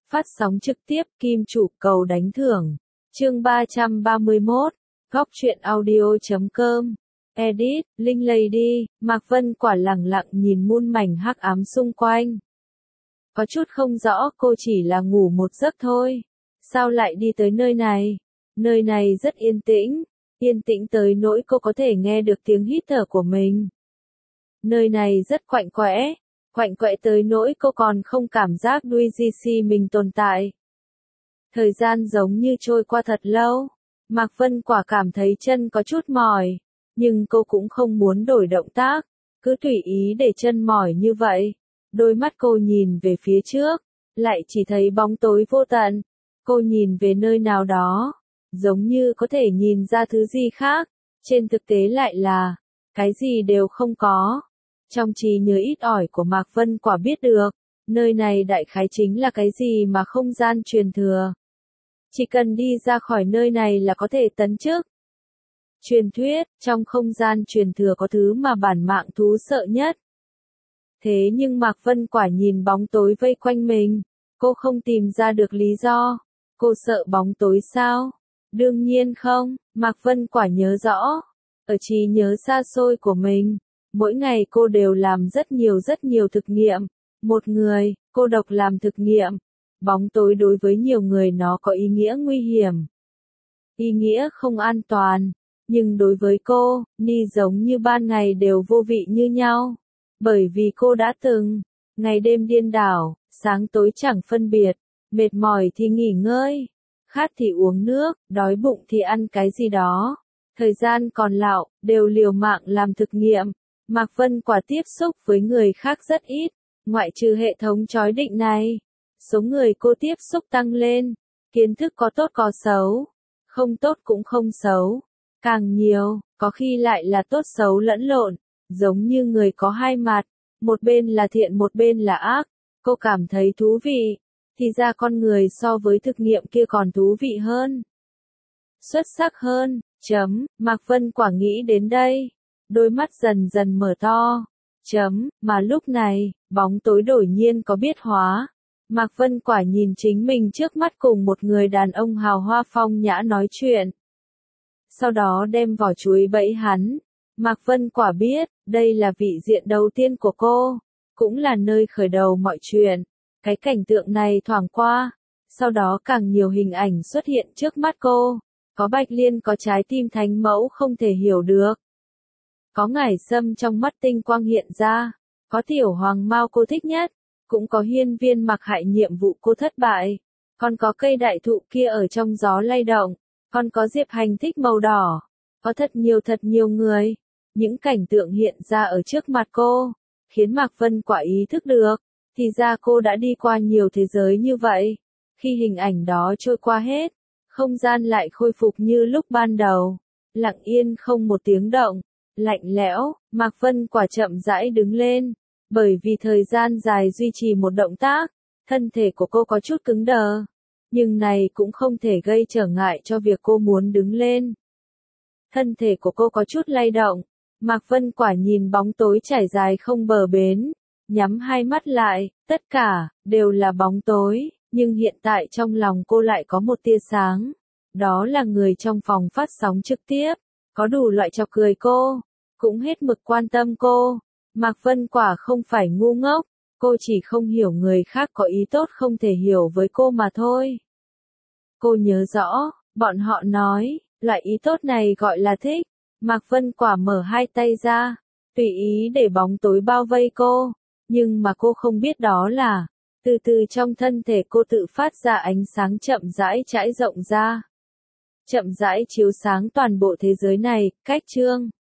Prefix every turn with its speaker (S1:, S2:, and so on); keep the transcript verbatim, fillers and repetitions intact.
S1: Phát sóng trực tiếp Kim Chủ cầu đánh thưởng. Chương ba trăm ba mươi mốt. Góc truyện audio chấm com. Edit, Linh Lady, Mạc Vân Quả lẳng lặng nhìn muôn mảnh hắc ám xung quanh. Có chút không rõ, cô chỉ là ngủ một giấc thôi. Sao lại đi tới nơi này? Nơi này rất yên tĩnh, yên tĩnh tới nỗi cô có thể nghe được tiếng hít thở của mình. Nơi này rất quạnh quẽ, quạnh quẽ tới nỗi cô còn không cảm giác đuôi gi xi mình tồn tại. Thời gian giống như trôi qua thật lâu, Mạc Vân Quả cảm thấy chân có chút mỏi, nhưng cô cũng không muốn đổi động tác, cứ tùy ý để chân mỏi như vậy. Đôi mắt cô nhìn về phía trước, lại chỉ thấy bóng tối vô tận. Cô nhìn về nơi nào đó, giống như có thể nhìn ra thứ gì khác, trên thực tế lại là, cái gì đều không có. Trong trí nhớ ít ỏi của Mạc Vân Quả biết được, nơi này đại khái chính là cái gì mà không gian truyền thừa. Chỉ cần đi ra khỏi nơi này là có thể tấn chức. Truyền thuyết, trong không gian truyền thừa có thứ mà bản mạng thú sợ nhất. Thế nhưng Mạc Vân Quả nhìn bóng tối vây quanh mình, cô không tìm ra được lý do. Cô sợ bóng tối sao? Đương nhiên không, Mạc Vân Quả nhớ rõ. Ở trí nhớ xa xôi của mình, mỗi ngày cô đều làm rất nhiều rất nhiều thực nghiệm. Một người, cô độc làm thực nghiệm. Bóng tối đối với nhiều người nó có ý nghĩa nguy hiểm. Ý nghĩa không an toàn. Nhưng đối với cô, ni giống như ban ngày đều vô vị như nhau. Bởi vì cô đã từng, ngày đêm điên đảo, sáng tối chẳng phân biệt, mệt mỏi thì nghỉ ngơi, khát thì uống nước, đói bụng thì ăn cái gì đó. Thời gian còn lại, đều liều mạng làm thực nghiệm. Mạc Vân Quả tiếp xúc với người khác rất ít, ngoại trừ hệ thống chói định này. Số người cô tiếp xúc tăng lên, kiến thức có tốt có xấu, không tốt cũng không xấu. Càng nhiều, có khi lại là tốt xấu lẫn lộn, giống như người có hai mặt, một bên là thiện một bên là ác. Cô cảm thấy thú vị, thì ra con người so với thực nghiệm kia còn thú vị hơn. Xuất sắc hơn, chấm, Mạc Vân Quả nghĩ đến đây, đôi mắt dần dần mở to, chấm, mà lúc này, bóng tối đổi nhiên có biến hóa. Mạc Vân Quả nhìn chính mình trước mắt cùng một người đàn ông hào hoa phong nhã nói chuyện. Sau đó đem vỏ chuối bẫy hắn. Mạc Vân Quả biết, đây là vị diện đầu tiên của cô, cũng là nơi khởi đầu mọi chuyện. Cái cảnh tượng này thoảng qua, sau đó càng nhiều hình ảnh xuất hiện trước mắt cô. Có Bạch Liên có trái tim thánh mẫu không thể hiểu được. Có ngải sâm trong mắt tinh quang hiện ra. Có tiểu hoàng mao cô thích nhất. Cũng có hiên viên mặc hại nhiệm vụ cô thất bại. Còn có cây đại thụ kia ở trong gió lay động. Còn có Diệp Hành thích màu đỏ. Có thật nhiều thật nhiều người. Những cảnh tượng hiện ra ở trước mặt cô, khiến Mạc Vân Quả ý thức được, thì ra cô đã đi qua nhiều thế giới như vậy. Khi hình ảnh đó trôi qua hết, không gian lại khôi phục như lúc ban đầu, lặng yên không một tiếng động, lạnh lẽo. Mạc Vân Quả chậm rãi đứng lên, bởi vì thời gian dài duy trì một động tác, thân thể của cô có chút cứng đờ, nhưng này cũng không thể gây trở ngại cho việc cô muốn đứng lên. Thân thể của cô có chút lay động. Mạc Vân Quả nhìn bóng tối trải dài không bờ bến, nhắm hai mắt lại, tất cả, đều là bóng tối, nhưng hiện tại trong lòng cô lại có một tia sáng. Đó là người trong phòng phát sóng trực tiếp, có đủ loại chọc cười cô, cũng hết mực quan tâm cô. Mạc Vân Quả không phải ngu ngốc, cô chỉ không hiểu người khác có ý tốt không thể hiểu với cô mà thôi. Cô nhớ rõ, bọn họ nói, loại ý tốt này gọi là thích. Mạc Vân Quả mở hai tay ra, tùy ý để bóng tối bao vây cô, nhưng mà cô không biết đó là, từ từ trong thân thể cô tự phát ra ánh sáng chậm rãi trải rộng ra. Chậm rãi chiếu sáng toàn bộ thế giới này, cách chương.